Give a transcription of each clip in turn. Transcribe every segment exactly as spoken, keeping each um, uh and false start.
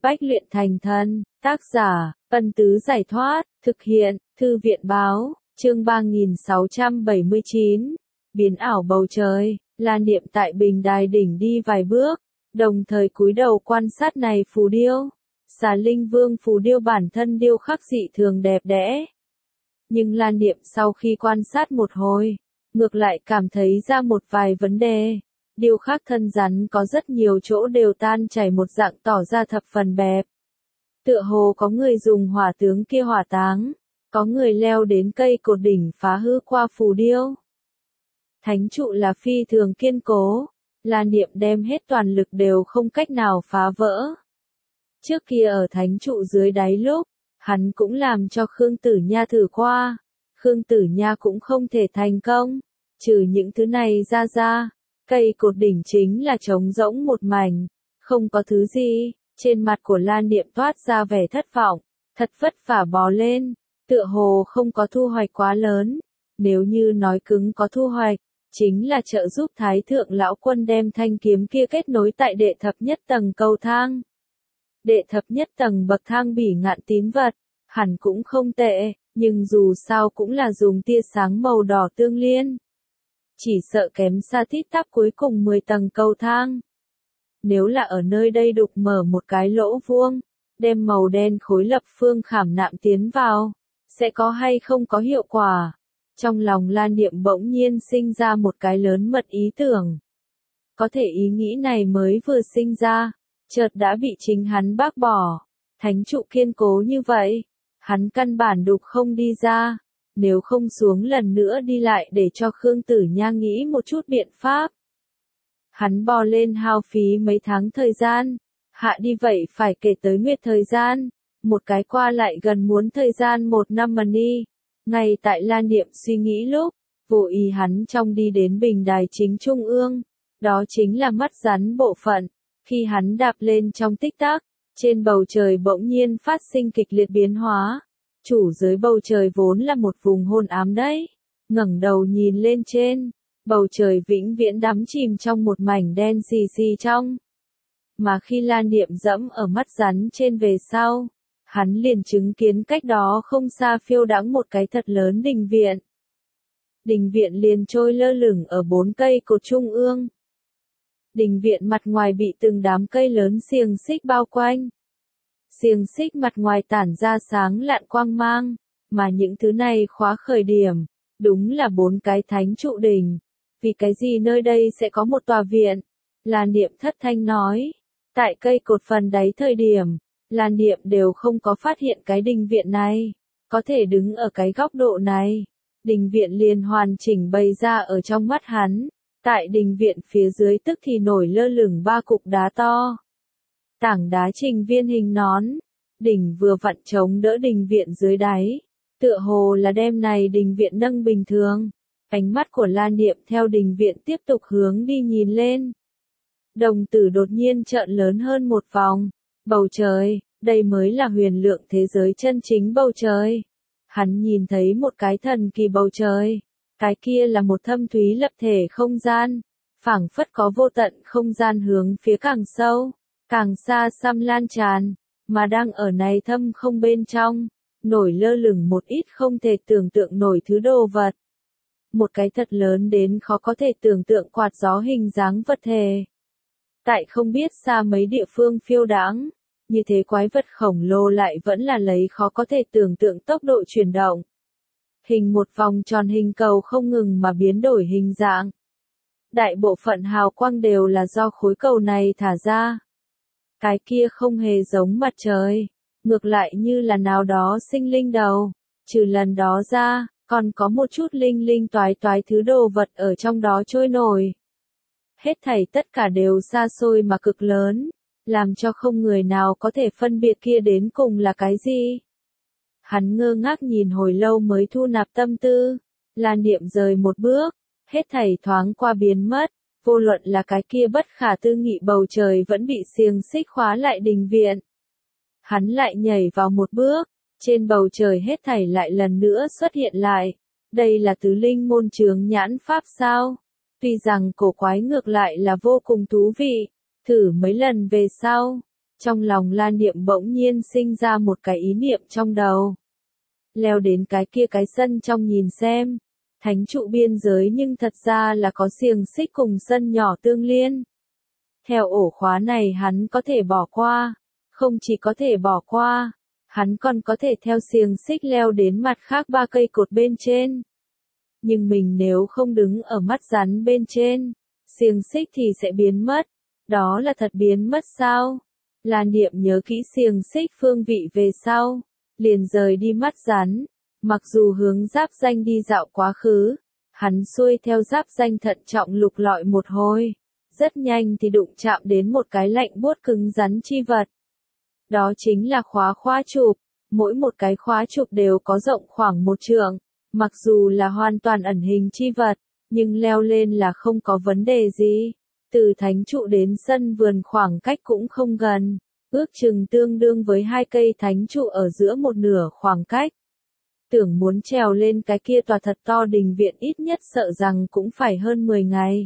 Bách luyện thành thần, tác giả, Ân Tứ Giải Thoát, thực hiện, Thư viện Báo, chương ba nghìn sáu trăm bảy mươi chín, biến ảo bầu trời, Lan Niệm tại bình đài đỉnh đi vài bước, đồng thời cúi đầu quan sát này phù điêu. Xà Linh Vương phù điêu bản thân điêu khắc dị thường đẹp đẽ. Nhưng Lan Niệm sau khi quan sát một hồi, ngược lại cảm thấy ra một vài vấn đề. Điêu khắc thân rắn có rất nhiều chỗ đều tan chảy một dạng tỏ ra thập phần bẹp. Tựa hồ có người dùng hỏa tướng kia hỏa táng, có người leo đến cây cột đỉnh phá hư qua phù điêu. Thánh trụ là phi thường kiên cố, Lan Niệm đem hết toàn lực đều không cách nào phá vỡ. Trước kia ở thánh trụ dưới đáy lúc, hắn cũng làm cho Khương Tử Nha thử qua, Khương Tử Nha cũng không thể thành công, trừ những thứ này ra ra. Cây cột đỉnh chính là trống rỗng một mảnh, không có thứ gì, trên mặt của Lan Niệm toát ra vẻ thất vọng, thật vất vả bò lên, tựa hồ không có thu hoạch quá lớn, nếu như nói cứng có thu hoạch, chính là trợ giúp Thái Thượng Lão Quân đem thanh kiếm kia kết nối tại đệ thập nhất tầng cầu thang. Đệ thập nhất tầng bậc thang bỉ ngạn tín vật, hẳn cũng không tệ, nhưng dù sao cũng là dùng tia sáng màu đỏ tương liên. Chỉ sợ kém xa tít tắp cuối cùng mười tầng cầu thang. Nếu là ở nơi đây đục mở một cái lỗ vuông, đem màu đen khối lập phương khảm nạm tiến vào, sẽ có hay không có hiệu quả. Trong lòng Lan Niệm bỗng nhiên sinh ra một cái lớn mật ý tưởng. Có thể ý nghĩ này mới vừa sinh ra, chợt đã bị chính hắn bác bỏ. Thánh trụ kiên cố như vậy, hắn căn bản đục không đi ra. Nếu không xuống lần nữa đi lại để cho Khương Tử Nha nghĩ một chút biện pháp. Hắn bò lên hao phí mấy tháng thời gian, hạ đi vậy phải kể tới nguyệt thời gian, một cái qua lại gần muốn thời gian một năm mà đi. Ngay tại Lan Niệm suy nghĩ lúc, vô ý hắn trong đi đến bình đài chính trung ương, đó chính là mắt rắn bộ phận, khi hắn đạp lên trong tích tắc, trên bầu trời bỗng nhiên phát sinh kịch liệt biến hóa. Chủ giới bầu trời vốn là một vùng hôn ám đấy, ngẩng đầu nhìn lên trên, bầu trời vĩnh viễn đắm chìm trong một mảnh đen xì xì trong. Mà khi Lan Niệm dẫm ở mắt rắn trên về sau, hắn liền chứng kiến cách đó không xa phiêu đãng một cái thật lớn đình viện. Đình viện liền trôi lơ lửng ở bốn cây cột trung ương. Đình viện mặt ngoài bị từng đám cây lớn xiềng xích bao quanh. Xiềng xích mặt ngoài tản ra sáng lạn quang mang, mà những thứ này khóa khởi điểm, đúng là bốn cái thánh trụ đỉnh. Vì cái gì nơi đây sẽ có một tòa viện? Lan Niệm thất thanh nói. Tại cây cột phần đáy thời điểm, Lan Niệm đều không có phát hiện cái đình viện này. Có thể đứng ở cái góc độ này, đình viện liền hoàn chỉnh bày ra ở trong mắt hắn. Tại đình viện phía dưới tức thì nổi lơ lửng ba cục đá to. Tảng đá trình viên hình nón, đỉnh vừa vặn chống đỡ đình viện dưới đáy, tựa hồ là đem này đình viện nâng bình thường. Ánh mắt của Lan Niệm theo đình viện tiếp tục hướng đi nhìn lên. Đồng tử đột nhiên trợn lớn hơn một vòng, bầu trời, đây mới là huyền lượng thế giới chân chính bầu trời. Hắn nhìn thấy một cái thần kỳ bầu trời, cái kia là một thâm thúy lập thể không gian, phảng phất có vô tận không gian hướng phía càng sâu. Càng xa xăm lan tràn, mà đang ở này thâm không bên trong, nổi lơ lửng một ít không thể tưởng tượng nổi thứ đồ vật. Một cái thật lớn đến khó có thể tưởng tượng quạt gió hình dáng vật thể. Tại không biết xa mấy địa phương phiêu đãng, như thế quái vật khổng lồ lại vẫn là lấy khó có thể tưởng tượng tốc độ chuyển động. Hình một vòng tròn hình cầu không ngừng mà biến đổi hình dạng. Đại bộ phận hào quang đều là do khối cầu này thả ra. Cái kia không hề giống mặt trời, ngược lại như là nào đó sinh linh đầu, trừ lần đó ra, còn có một chút linh linh toái toái thứ đồ vật ở trong đó trôi nổi. Hết thảy tất cả đều xa xôi mà cực lớn, làm cho không người nào có thể phân biệt kia đến cùng là cái gì. Hắn ngơ ngác nhìn hồi lâu mới thu nạp tâm tư, Lan Niệm rời một bước, hết thảy thoáng qua biến mất. Vô luận là cái kia bất khả tư nghị bầu trời vẫn bị xiềng xích khóa lại đình viện. Hắn lại nhảy vào một bước, trên bầu trời hết thảy lại lần nữa xuất hiện lại. Đây là tứ linh môn chướng nhãn pháp sao? Tuy rằng cổ quái ngược lại là vô cùng thú vị, thử mấy lần về sau, Trong lòng La Niệm bỗng nhiên sinh ra một cái ý niệm trong đầu. Leo đến cái kia cái sân trong nhìn xem. Thánh trụ biên giới nhưng thật ra là có xiềng xích cùng sân nhỏ tương liên. Theo ổ khóa này hắn có thể bỏ qua. Không chỉ có thể bỏ qua, hắn còn có thể theo xiềng xích leo đến mặt khác ba cây cột bên trên. Nhưng mình nếu không đứng ở mắt rắn bên trên, xiềng xích thì sẽ biến mất. Đó là thật biến mất sao? La Niệm nhớ kỹ xiềng xích phương vị về sau, liền rời đi mắt rắn. Mặc dù hướng Giáp Danh đi dạo quá khứ, hắn xuôi theo Giáp Danh thận trọng lục lọi một hồi, rất nhanh thì đụng chạm đến một cái lạnh buốt cứng rắn chi vật. Đó chính là khóa khóa chụp, mỗi một cái khóa chụp đều có rộng khoảng một trượng, mặc dù là hoàn toàn ẩn hình chi vật, nhưng leo lên là không có vấn đề gì. Từ thánh trụ đến sân vườn khoảng cách cũng không gần, ước chừng tương đương với hai cây thánh trụ ở giữa một nửa khoảng cách. Tưởng muốn trèo lên cái kia tòa thật to đình viện ít nhất sợ rằng cũng phải hơn mười ngày.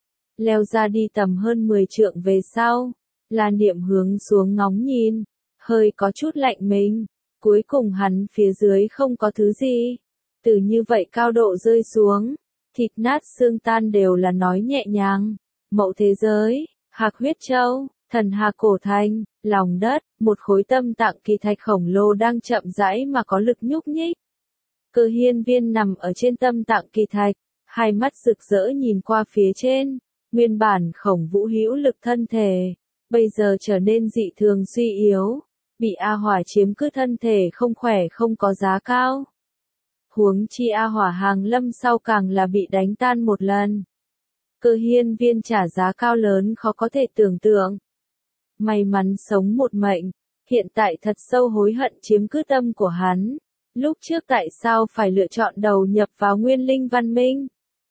Leo ra đi tầm hơn mười trượng về sau, La Niệm hướng xuống ngóng nhìn, hơi có chút lạnh mình, cuối cùng hắn phía dưới không có thứ gì. Từ như vậy cao độ rơi xuống, thịt nát xương tan đều là nói nhẹ nhàng. Mậu thế giới, Hạc huyết châu, Thần Hà cổ thành, lòng đất, một khối tâm tạng kỳ thạch khổng lồ đang chậm rãi mà có lực nhúc nhích. Cơ Hiên Viên nằm ở trên tâm tạng kỳ thạch, hai mắt rực rỡ nhìn qua phía trên, nguyên bản Khổng Vũ hữu lực thân thể, bây giờ trở nên dị thường suy yếu, bị A Hỏa chiếm cứ thân thể không khỏe không có giá cao. Huống chi A Hỏa hàng lâm sau càng là bị đánh tan một lần. Cơ Hiên Viên trả giá cao lớn khó có thể tưởng tượng. May mắn sống một mệnh, hiện tại thật sâu hối hận chiếm cứ tâm của hắn. Lúc trước tại sao phải lựa chọn đầu nhập vào Nguyên Linh Văn Minh?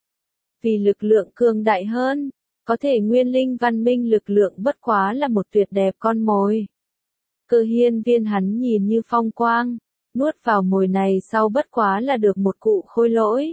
Vì lực lượng cường đại hơn, có thể Nguyên Linh Văn Minh lực lượng bất quá là một tuyệt đẹp con mồi. Cơ Hiên Viên hắn nhìn như phong quang, nuốt vào mồi này sau bất quá là được một cụ khôi lỗi.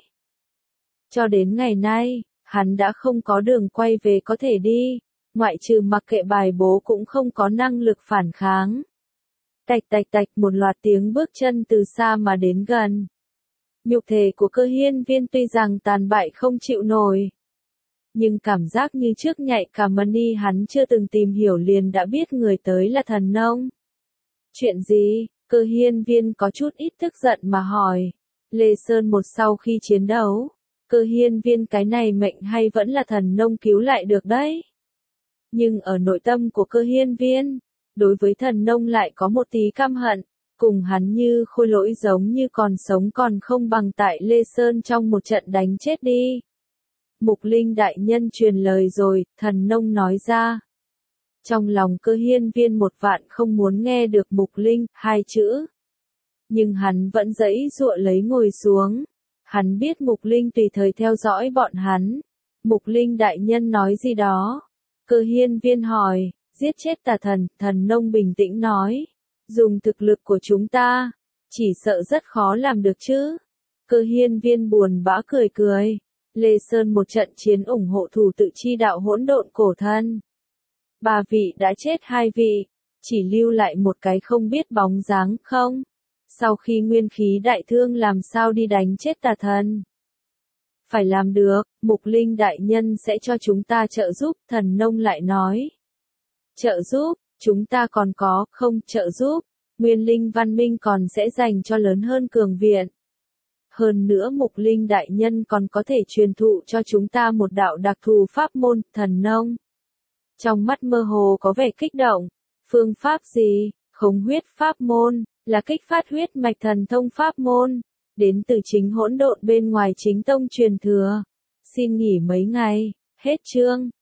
Cho đến ngày nay, hắn đã không có đường quay về có thể đi, ngoại trừ mặc kệ bài bố cũng không có năng lực phản kháng. Tạch tạch tạch một loạt tiếng bước chân từ xa mà đến gần. Nhục thể của Cơ Hiên Viên tuy rằng tàn bại không chịu nổi, nhưng cảm giác như trước nhạy cả money hắn chưa từng tìm hiểu liền đã biết người tới là thần nông. Chuyện gì? Cơ Hiên Viên có chút ít tức giận mà hỏi. Lê Sơn một sau khi chiến đấu, Cơ Hiên Viên cái này mệnh hay vẫn là thần nông cứu lại được đấy. Nhưng ở nội tâm của Cơ Hiên Viên, đối với thần nông lại có một tí căm hận, cùng hắn như khôi lỗi giống như còn sống còn không bằng tại Lê Sơn trong một trận đánh chết đi. Mục Linh đại nhân truyền lời rồi, thần nông nói ra. Trong lòng Cơ Hiên Viên một vạn không muốn nghe được Mục Linh, hai chữ. Nhưng hắn vẫn dãy dụa lấy ngồi xuống. Hắn biết Mục Linh tùy thời theo dõi bọn hắn. Mục Linh đại nhân nói gì đó. Cơ Hiên Viên hỏi, giết chết tà thần, thần nông bình tĩnh nói. Dùng thực lực của chúng ta, chỉ sợ rất khó làm được chứ. Cơ Hiên Viên buồn bã cười cười. Lê Sơn một trận chiến ủng hộ thủ tự chi đạo hỗn độn cổ thân. Ba vị đã chết hai vị, chỉ lưu lại một cái không biết bóng dáng không. Sau khi nguyên khí đại thương làm sao đi đánh chết tà thần. Phải làm được, Mục Linh đại nhân sẽ cho chúng ta trợ giúp, thần nông lại nói. Trợ giúp, chúng ta còn có, không trợ giúp, Nguyên Linh Văn Minh còn sẽ dành cho lớn hơn cường viện. Hơn nữa Mục Linh đại nhân còn có thể truyền thụ cho chúng ta một đạo đặc thù pháp môn, thần nông. Trong mắt mơ hồ có vẻ kích động, phương pháp gì, khống huyết pháp môn, là kích phát huyết mạch thần thông pháp môn, đến từ chính hỗn độn bên ngoài chính tông truyền thừa. Xin nghỉ mấy ngày, hết chương.